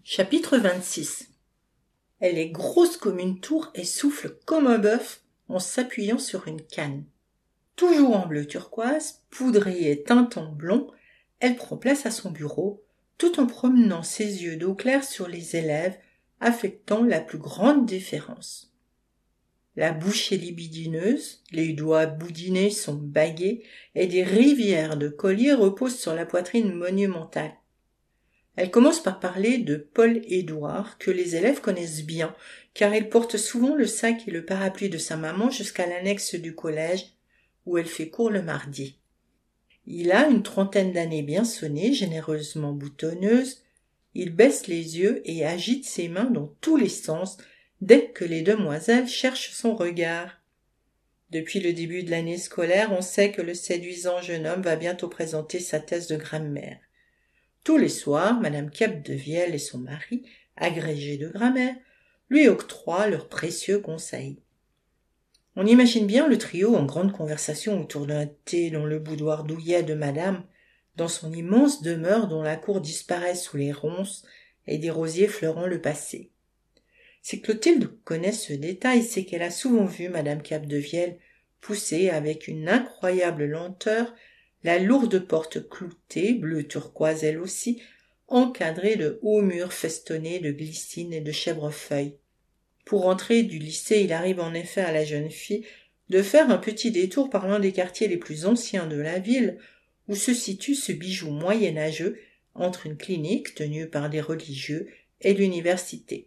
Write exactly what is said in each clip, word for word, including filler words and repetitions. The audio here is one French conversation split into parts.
Chapitre vingt-six. Elle est grosse comme une tour et souffle comme un bœuf en s'appuyant sur une canne. Toujours en bleu turquoise, poudrée et teinte en blond, elle prend place à son bureau, tout en promenant ses yeux d'eau claire sur les élèves, affectant la plus grande déférence. La bouche est libidineuse, les doigts boudinés sont bagués et des rivières de colliers reposent sur la poitrine monumentale. Elle commence par parler de Paul-Édouard, que les élèves connaissent bien, car il porte souvent le sac et le parapluie de sa maman jusqu'à l'annexe du collège, où elle fait cours le mardi. Il a une trentaine d'années bien sonnées, généreusement boutonneuses. Il baisse les yeux et agite ses mains dans tous les sens dès que les demoiselles cherchent son regard. Depuis le début de l'année scolaire, on sait que le séduisant jeune homme va bientôt présenter sa thèse de grammaire. Tous les soirs, Madame Capdevielle et son mari, agrégés de grammaire, lui octroient leurs précieux conseils. On imagine bien le trio en grande conversation autour d'un thé dans le boudoir douillet de Madame, dans son immense demeure dont la cour disparaît sous les ronces et des rosiers fleurant le passé. Si Clotilde connaît ce détail, c'est qu'elle a souvent vu Madame Capdevielle pousser avec une incroyable lenteur la lourde porte cloutée, bleu turquoise elle aussi, encadrée de hauts murs festonnés de glycines et de chèvrefeuilles. Pour entrer du lycée, il arrive en effet à la jeune fille de faire un petit détour par l'un des quartiers les plus anciens de la ville, où se situe ce bijou moyenâgeux entre une clinique tenue par des religieux et l'université.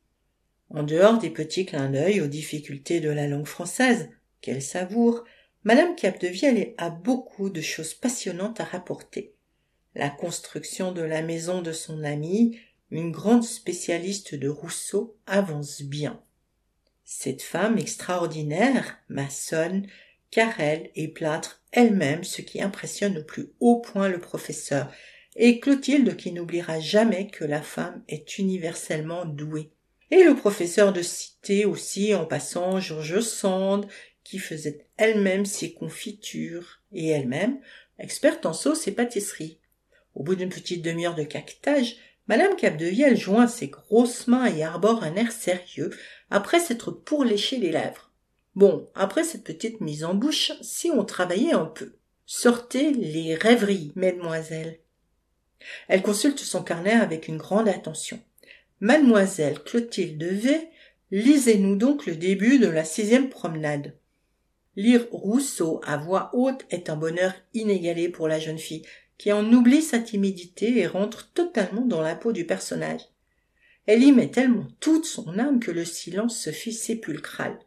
En dehors des petits clins d'œil aux difficultés de la langue française, qu'elle savoure, Madame Capdevielle a beaucoup de choses passionnantes à rapporter. La construction de la maison de son amie, une grande spécialiste de Rousseau, avance bien. Cette femme extraordinaire maçonne, carrelle et plâtre elle-même, ce qui impressionne au plus haut point le professeur, et Clotilde qui n'oubliera jamais que la femme est universellement douée. Et le professeur de citer aussi en passant George Sand, qui faisait elle-même ses confitures, et elle-même, experte en sauces et pâtisseries. Au bout d'une petite demi-heure de caquetage, Madame Capdevielle joint ses grosses mains et arbore un air sérieux, après s'être pourléché les lèvres. Bon, après cette petite mise en bouche, si on travaillait un peu. Sortez les rêveries, mesdemoiselles. Elle consulte son carnet avec une grande attention. Mademoiselle Clotilde V, lisez-nous donc le début de la sixième promenade. Lire Rousseau à voix haute est un bonheur inégalé pour la jeune fille, qui en oublie sa timidité et rentre totalement dans la peau du personnage. Elle y met tellement toute son âme que le silence se fit sépulcral.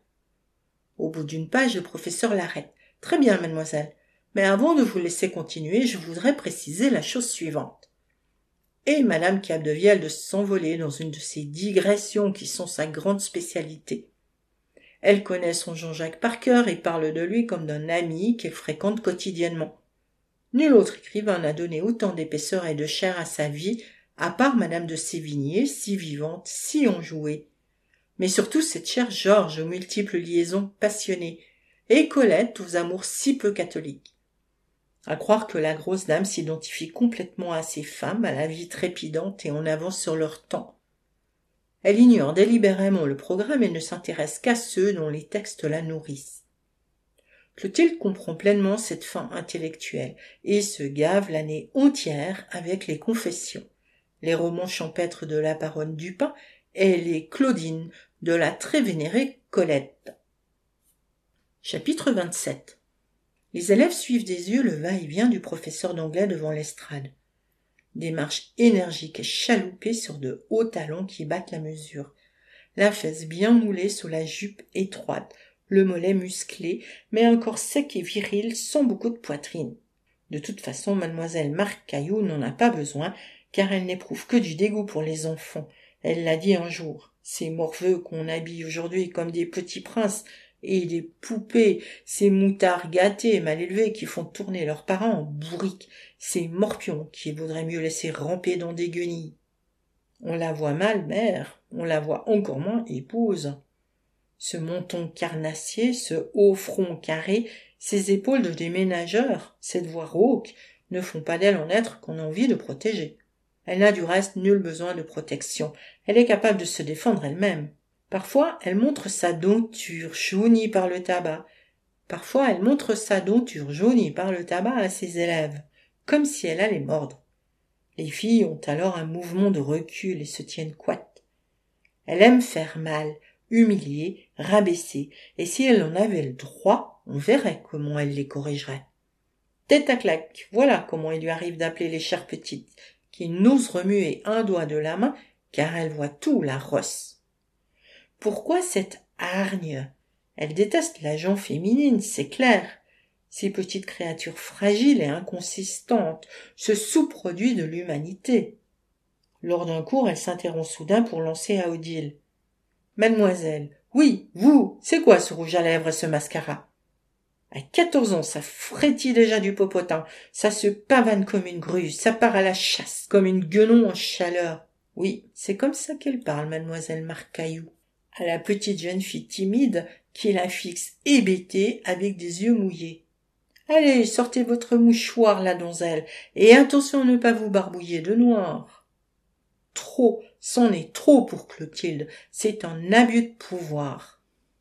Au bout d'une page, le professeur l'arrête. « Très bien, mademoiselle, mais avant de vous laisser continuer, je voudrais préciser la chose suivante. » Et Madame Capdevielle de s'envoler dans une de ces digressions qui sont sa grande spécialité. Elle connaît son Jean-Jacques par cœur et parle de lui comme d'un ami qu'elle fréquente quotidiennement. Nul autre écrivain n'a donné autant d'épaisseur et de chair à sa vie, à part Madame de Sévigné, si vivante, si enjouée. Mais surtout cette chère Georges aux multiples liaisons passionnées, et Colette aux amours si peu catholiques. À croire que la grosse dame s'identifie complètement à ces femmes, à la vie trépidante et en avance sur leur temps. Elle ignore délibérément le programme et ne s'intéresse qu'à ceux dont les textes la nourrissent. Clotilde comprend pleinement cette faim intellectuelle et se gave l'année entière avec les confessions, les romans champêtres de la baronne Dupin et les Claudines de la très vénérée Colette. Chapitre vingt-sept. Les élèves suivent des yeux le va-et-vient du professeur d'anglais devant l'estrade. Des marches énergiques et chaloupées sur de hauts talons qui battent la mesure, la fesse bien moulée sous la jupe étroite, le mollet musclé, mais un corps sec et viril sans beaucoup de poitrine. De toute façon, mademoiselle Marcaillou n'en a pas besoin, car elle n'éprouve que du dégoût pour les enfants. Elle l'a dit un jour. Ces morveux qu'on habille aujourd'hui comme des petits princes, et des poupées, ces moutards gâtés et mal élevés qui font tourner leurs parents en bourrique, ces morpions qui voudraient mieux laisser ramper dans des guenilles. On la voit mal, mère, on la voit encore moins épouse. Ce menton carnassier, ce haut front carré, ces épaules de déménageur, cette voix rauque, ne font pas d'elle un être qu'on a envie de protéger. Elle n'a du reste nul besoin de protection. Elle est capable de se défendre elle-même. Parfois, elle montre sa denture jaunie par le tabac. Parfois, elle montre sa denture jaunie par le tabac à ses élèves, comme si elle allait mordre. Les filles ont alors un mouvement de recul et se tiennent coites. Elle aime faire mal, humilier, rabaisser, et si elle en avait le droit, on verrait comment elle les corrigerait. Tête à claque, voilà comment il lui arrive d'appeler les chères petites, qui n'osent remuer un doigt de la main, car elle voit tout, la rosse. Pourquoi cette hargne? Elle déteste la gent féminine, c'est clair. Ces petites créatures fragiles et inconsistantes, ce sous-produit de l'humanité. Lors d'un cours, elle s'interrompt soudain pour lancer à Odile. « Mademoiselle, oui, vous, c'est quoi ce rouge à lèvres et ce mascara ?» À quatorze ans, ça frétille déjà du popotin, ça se pavane comme une grue, ça part à la chasse, comme une guenon en chaleur. Oui, c'est comme ça qu'elle parle, mademoiselle Marcaillou, à la petite jeune fille timide qui la fixe hébétée avec des yeux mouillés. Allez, sortez votre mouchoir, la donzelle, et attention à ne pas vous barbouiller de noir. Trop, c'en est trop pour Clotilde, c'est un abus de pouvoir.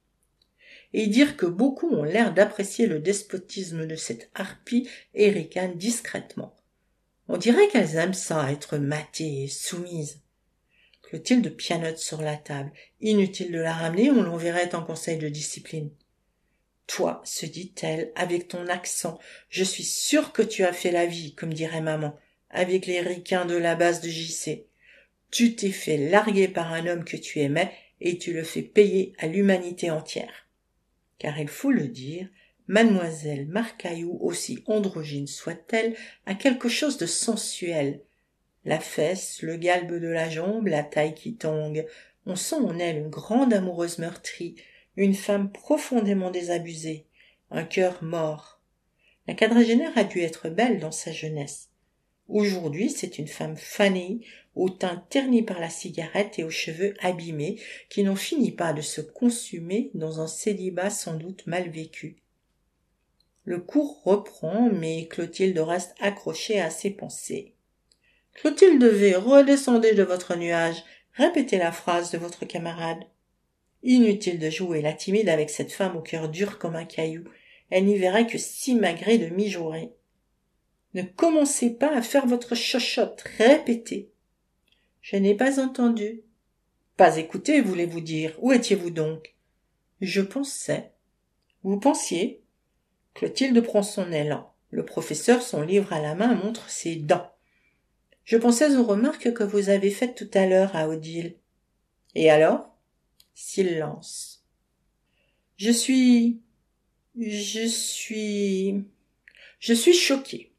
Et dire que beaucoup ont l'air d'apprécier le despotisme de cette harpie et ricanent discrètement. On dirait qu'elles aiment ça, être matées et soumises. Clotilde pianote sur la table. Inutile de la ramener, on l'enverrait en conseil de discipline. Toi, se dit-elle, avec ton accent, je suis sûre que tu as fait la vie, comme dirait maman, avec les ricains de la base de J C. Tu t'es fait larguer par un homme que tu aimais et tu le fais payer à l'humanité entière. Car il faut le dire, mademoiselle Marcaillou, aussi androgyne soit-elle, a quelque chose de sensuel. La fesse, le galbe de la jambe, la taille qui tangue. On sent en elle une grande amoureuse meurtrie, une femme profondément désabusée, un cœur mort. La quadragénaire a dû être belle dans sa jeunesse. Aujourd'hui, c'est une femme fanée, au teint terni par la cigarette et aux cheveux abîmés, qui n'en finit pas de se consumer dans un célibat sans doute mal vécu. Le cours reprend, mais Clotilde reste accrochée à ses pensées. « Clotilde V, redescendez de votre nuage, répétez la phrase de votre camarade. » Inutile de jouer la timide avec cette femme au cœur dur comme un caillou, elle n'y verrait que simagrée de mijaurée. Ne commencez pas à faire votre chochotte, répétez. Je n'ai pas entendu. Pas écouté, voulez-vous dire. Où étiez-vous donc? Je pensais. Vous pensiez? Clotilde prend son élan. Le professeur, son livre à la main, montre ses dents. Je pensais aux remarques que vous avez faites tout à l'heure à Odile. Et alors? Silence. Je suis... Je suis... Je suis choquée.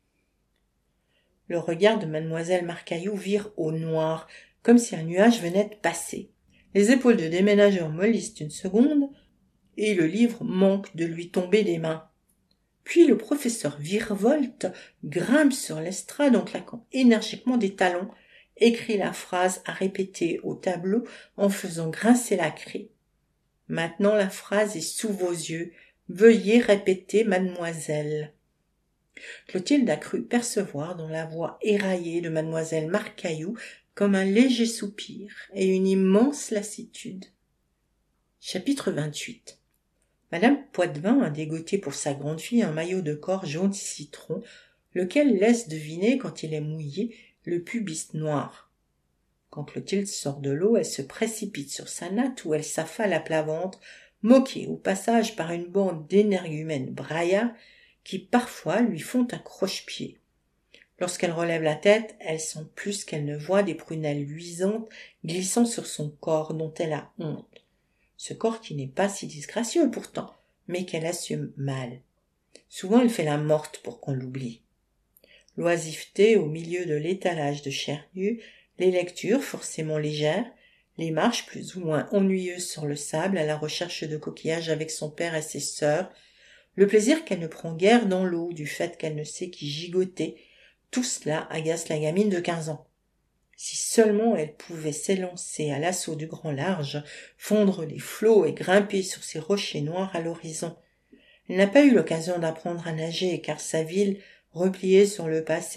Le regard de mademoiselle Marcaillou vire au noir, comme si un nuage venait de passer. Les épaules de déménageur mollissent une seconde, et le livre manque de lui tomber des mains. Puis le professeur virevolte, grimpe sur l'estrade en claquant énergiquement des talons, écrit la phrase à répéter au tableau en faisant grincer la craie. Maintenant la phrase est sous vos yeux. Veuillez répéter, mademoiselle. Clotilde a cru percevoir dans la voix éraillée de mademoiselle Marcaillou comme un léger soupir et une immense lassitude. Chapitre vingt-huit. Madame Poitvin a dégoté pour sa grande fille un maillot de corps jaune citron, lequel laisse deviner, quand il est mouillé, le pubis noir. Quand Clotilde sort de l'eau, elle se précipite sur sa natte où elle s'affale à plat ventre, moquée au passage par une bande d'énergumènes braillards qui parfois lui font un croche-pied. Lorsqu'elle relève la tête, elle sent plus qu'elle ne voit des prunelles luisantes glissant sur son corps dont elle a honte. Ce corps qui n'est pas si disgracieux pourtant, mais qu'elle assume mal. Souvent elle fait la morte pour qu'on l'oublie. L'oisiveté au milieu de l'étalage de chair nue, les lectures forcément légères, les marches plus ou moins ennuyeuses sur le sable à la recherche de coquillages avec son père et ses sœurs, le plaisir qu'elle ne prend guère dans l'eau du fait qu'elle ne sait qu'y gigoter, tout cela agace la gamine de quinze ans. Si seulement elle pouvait s'élancer à l'assaut du grand large, fondre les flots et grimper sur ces rochers noirs à l'horizon. Elle n'a pas eu l'occasion d'apprendre à nager, car sa ville, repliée sur le passé,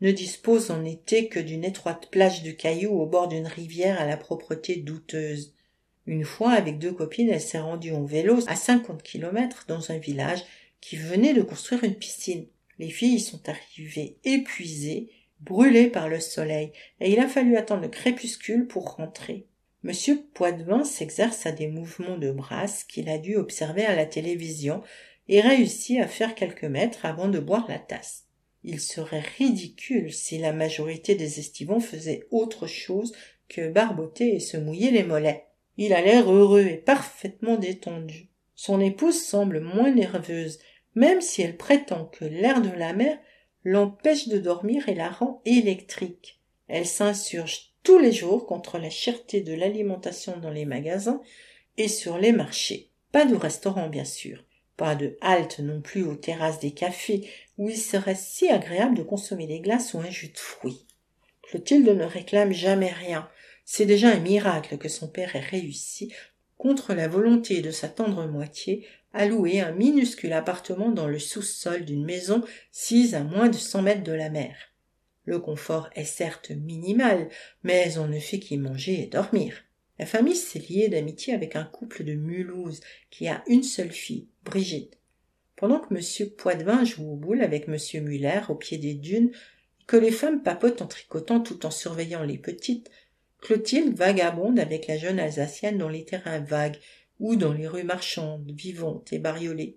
ne dispose en été que d'une étroite plage de cailloux au bord d'une rivière à la propreté douteuse. Une fois, avec deux copines, elle s'est rendue en vélo à cinquante kilomètres dans un village qui venait de construire une piscine. Les filles y sont arrivées épuisées, brûlées par le soleil, et il a fallu attendre le crépuscule pour rentrer. Monsieur Poitvin s'exerce à des mouvements de brasse qu'il a dû observer à la télévision et réussit à faire quelques mètres avant de boire la tasse. Il serait ridicule si la majorité des estivants faisaient autre chose que barboter et se mouiller les mollets. Il a l'air heureux et parfaitement détendu. Son épouse semble moins nerveuse, même si elle prétend que l'air de la mer l'empêche de dormir et la rend électrique. Elle s'insurge tous les jours contre la cherté de l'alimentation dans les magasins et sur les marchés. Pas de restaurant, bien sûr. Pas de halte non plus aux terrasses des cafés, où il serait si agréable de consommer des glaces ou un jus de fruits. Clotilde ne réclame jamais rien. C'est déjà un miracle que son père ait réussi, contre la volonté de sa tendre moitié, à louer un minuscule appartement dans le sous-sol d'une maison sise à moins de cent mètres de la mer. Le confort est certes minimal, mais on ne fait qu'y manger et dormir. La famille s'est liée d'amitié avec un couple de Mulhouse qui a une seule fille, Brigitte. Pendant que M. Poitvin joue aux boules avec M. Muller au pied des dunes, que les femmes papotent en tricotant tout en surveillant les petites, Clotilde vagabonde avec la jeune Alsacienne dans les terrains vagues ou dans les rues marchandes, vivantes et bariolées.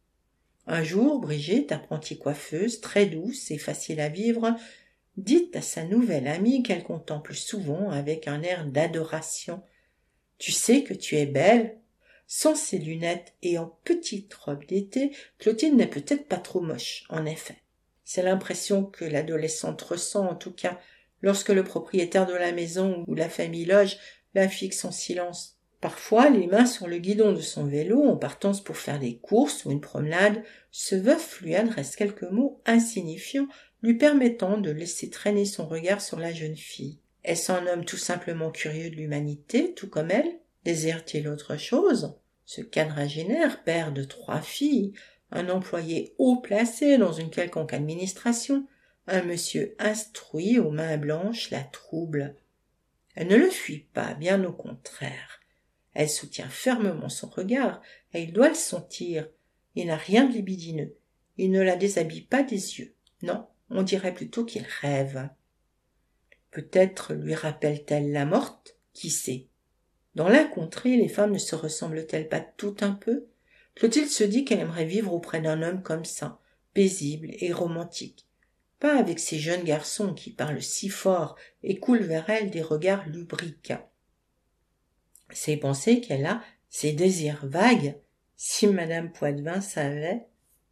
Un jour, Brigitte, apprentie coiffeuse, très douce et facile à vivre, dit à sa nouvelle amie qu'elle contemple souvent avec un air d'adoration. « Tu sais que tu es belle ?» Sans ses lunettes et en petite robe d'été, Clotilde n'est peut-être pas trop moche, en effet. C'est l'impression que l'adolescente ressent, en tout cas, lorsque le propriétaire de la maison où la famille loge la fixe en silence. Parfois, les mains sur le guidon de son vélo, en partance pour faire des courses ou une promenade, ce veuf lui adresse quelques mots insignifiants lui permettant de laisser traîner son regard sur la jeune fille. Est-ce un homme tout simplement curieux de l'humanité, tout comme elle? Désire-t-il autre chose? Ce quadragénaire, père de trois filles, un employé haut placé dans une quelconque administration, un monsieur instruit aux mains blanches, la trouble. Elle ne le fuit pas, bien au contraire. Elle soutient fermement son regard, et il doit le sentir. Il n'a rien de libidineux. Il ne la déshabille pas des yeux. Non, on dirait plutôt qu'il rêve. Peut-être lui rappelle-t-elle la morte? Qui sait? Dans la contrée, les femmes ne se ressemblent-elles pas tout un peu? Clotilde se dit qu'elle aimerait vivre auprès d'un homme comme ça, paisible et romantique. Pas avec ces jeunes garçons qui parlent si fort et coulent vers elle des regards lubriques. Ces pensées qu'elle a, ces désirs vagues, si madame Poitvin savait.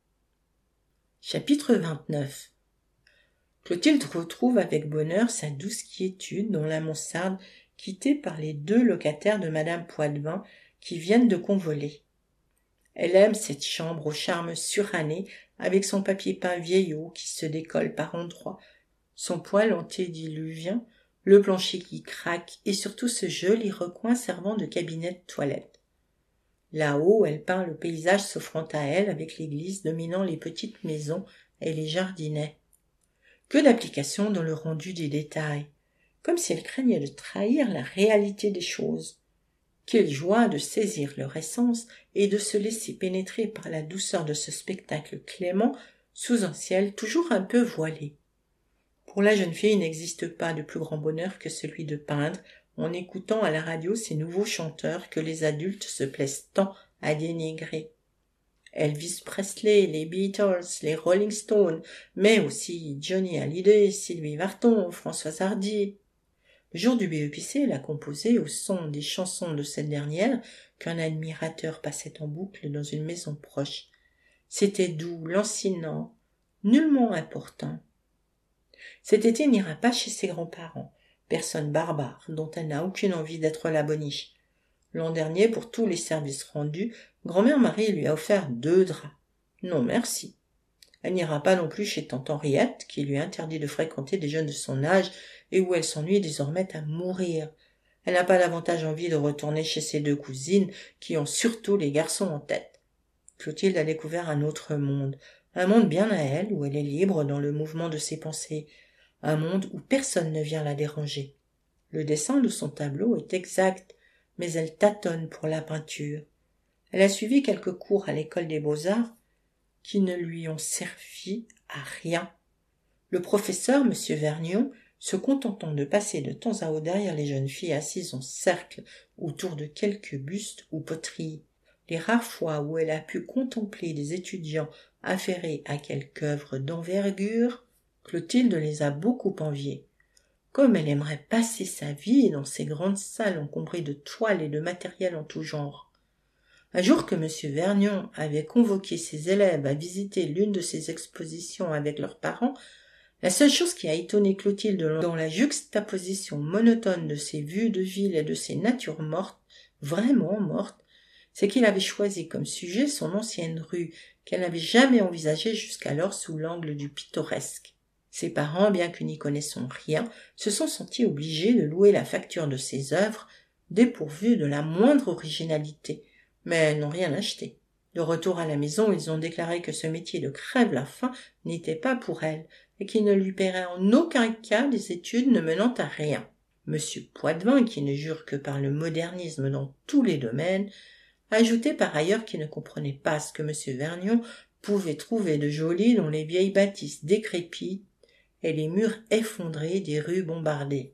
Chapitre vingt-neuf. Clotilde retrouve avec bonheur sa douce quiétude dans la mansarde quittée par les deux locataires de madame Poitvin qui viennent de convoler. Elle aime cette chambre au charme suranné avec son papier peint vieillot qui se décolle par endroits, son poêle antédiluvien, le plancher qui craque et surtout ce joli recoin servant de cabinet de toilette. Là-haut, elle peint le paysage s'offrant à elle avec l'église dominant les petites maisons et les jardinets. Que d'application dans le rendu des détails, comme si elle craignait de trahir la réalité des choses. Quelle joie de saisir leur essence et de se laisser pénétrer par la douceur de ce spectacle clément sous un ciel toujours un peu voilé. Pour la jeune fille, il n'existe pas de plus grand bonheur que celui de peindre en écoutant à la radio ces nouveaux chanteurs que les adultes se plaisent tant à dénigrer. Elvis Presley, les Beatles, les Rolling Stones, mais aussi Johnny Hallyday, Sylvie Vartan, Françoise Hardy. Le jour du B E P C, elle a composé au son des chansons de cette dernière qu'un admirateur passait en boucle dans une maison proche. C'était doux, lancinant, nullement important. Cet été, elle n'ira pas chez ses grands-parents, personne barbare dont elle n'a aucune envie d'être la boniche. L'an dernier, pour tous les services rendus, grand-mère Marie lui a offert deux draps. Non, merci. Elle n'ira pas non plus chez tante Henriette, qui lui interdit de fréquenter des jeunes de son âge et où elle s'ennuie désormais à mourir. Elle n'a pas davantage envie de retourner chez ses deux cousines, qui ont surtout les garçons en tête. Clotilde a découvert un autre monde, un monde bien à elle, où elle est libre dans le mouvement de ses pensées, un monde où personne ne vient la déranger. Le dessin de son tableau est exact, mais elle tâtonne pour la peinture. Elle a suivi quelques cours à l'école des beaux-arts qui ne lui ont servi à rien. Le professeur, M. Vergniaud, se contentant de passer de temps à autre derrière les jeunes filles assises en cercle autour de quelques bustes ou poteries, les rares fois où elle a pu contempler des étudiants affairés à quelque œuvre d'envergure, Clotilde les a beaucoup enviés. Comme elle aimerait passer sa vie dans ces grandes salles encombrées de toiles et de matériel en tout genre. Un jour que M. Vergniaud avait convoqué ses élèves à visiter l'une de ces expositions avec leurs parents, la seule chose qui a étonné Clotilde dans la juxtaposition monotone de ces vues de ville et de ces natures mortes, vraiment mortes, c'est qu'il avait choisi comme sujet son ancienne rue, qu'elle n'avait jamais envisagée jusqu'alors sous l'angle du pittoresque. Ses parents, bien que n'y connaissant rien, se sont sentis obligés de louer la facture de ses œuvres, dépourvues de la moindre originalité, mais n'ont rien acheté. De retour à la maison, ils ont déclaré que ce métier de crève-la-faim n'était pas pour elle, et qu'il ne lui paierait en aucun cas des études ne menant à rien. Monsieur Poitvin, qui ne jure que par le modernisme dans tous les domaines, a ajouté par ailleurs qu'il ne comprenait pas ce que M. Vergniaud pouvait trouver de joli dans les vieilles bâtisses décrépites et les murs effondrés des rues bombardées.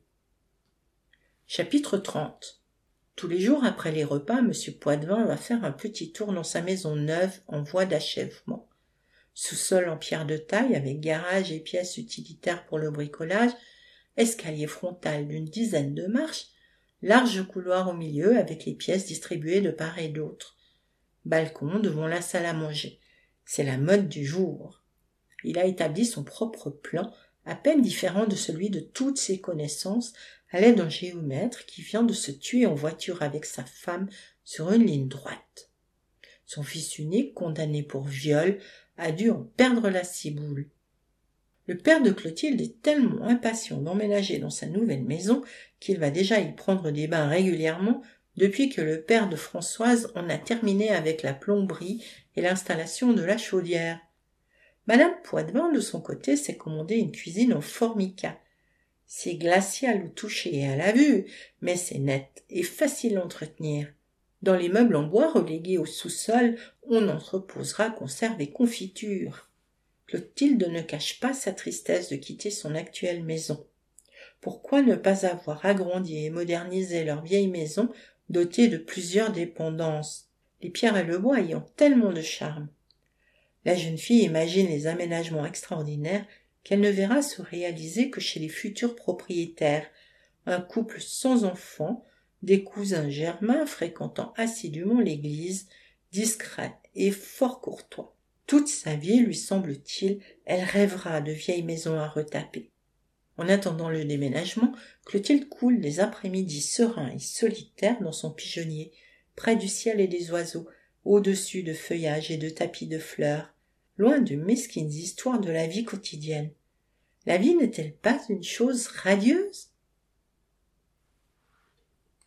Chapitre trente. Tous les jours après les repas, M. Poitvin va faire un petit tour dans sa maison neuve en voie d'achèvement. Sous-sol en pierre de taille avec garage et pièces utilitaires pour le bricolage, escalier frontal d'une dizaine de marches, large couloir au milieu avec les pièces distribuées de part et d'autre, balcon devant la salle à manger. C'est la mode du jour. Il a établi son propre plan, à peine différent de celui de toutes ses connaissances, à l'aide d'un géomètre qui vient de se tuer en voiture avec sa femme sur une ligne droite. Son fils unique, condamné pour viol, a dû en perdre la ciboule. Le père de Clotilde est tellement impatient d'emménager dans sa nouvelle maison qu'il va déjà y prendre des bains régulièrement depuis que le père de Françoise en a terminé avec la plomberie et l'installation de la chaudière. Madame Poitvin, de son côté, s'est commandé une cuisine en formica. C'est glacial au toucher et à la vue, mais c'est net et facile à entretenir. Dans les meubles en bois relégués au sous-sol, on entreposera conserves et confitures. Clotilde ne cache pas sa tristesse de quitter son actuelle maison. Pourquoi ne pas avoir agrandi et modernisé leur vieille maison dotée de plusieurs dépendances, les pierres et le bois ayant tellement de charme? La jeune fille imagine les aménagements extraordinaires qu'elle ne verra se réaliser que chez les futurs propriétaires, un couple sans enfants, des cousins germains fréquentant assidûment l'église, discrets et fort courtois. Toute sa vie, lui semble-t-il, elle rêvera de vieilles maisons à retaper. En attendant le déménagement, Clotilde coule des après-midi sereins et solitaires dans son pigeonnier, près du ciel et des oiseaux, au-dessus de feuillages et de tapis de fleurs, loin de mesquines histoires de la vie quotidienne. La vie n'est-elle pas une chose radieuse?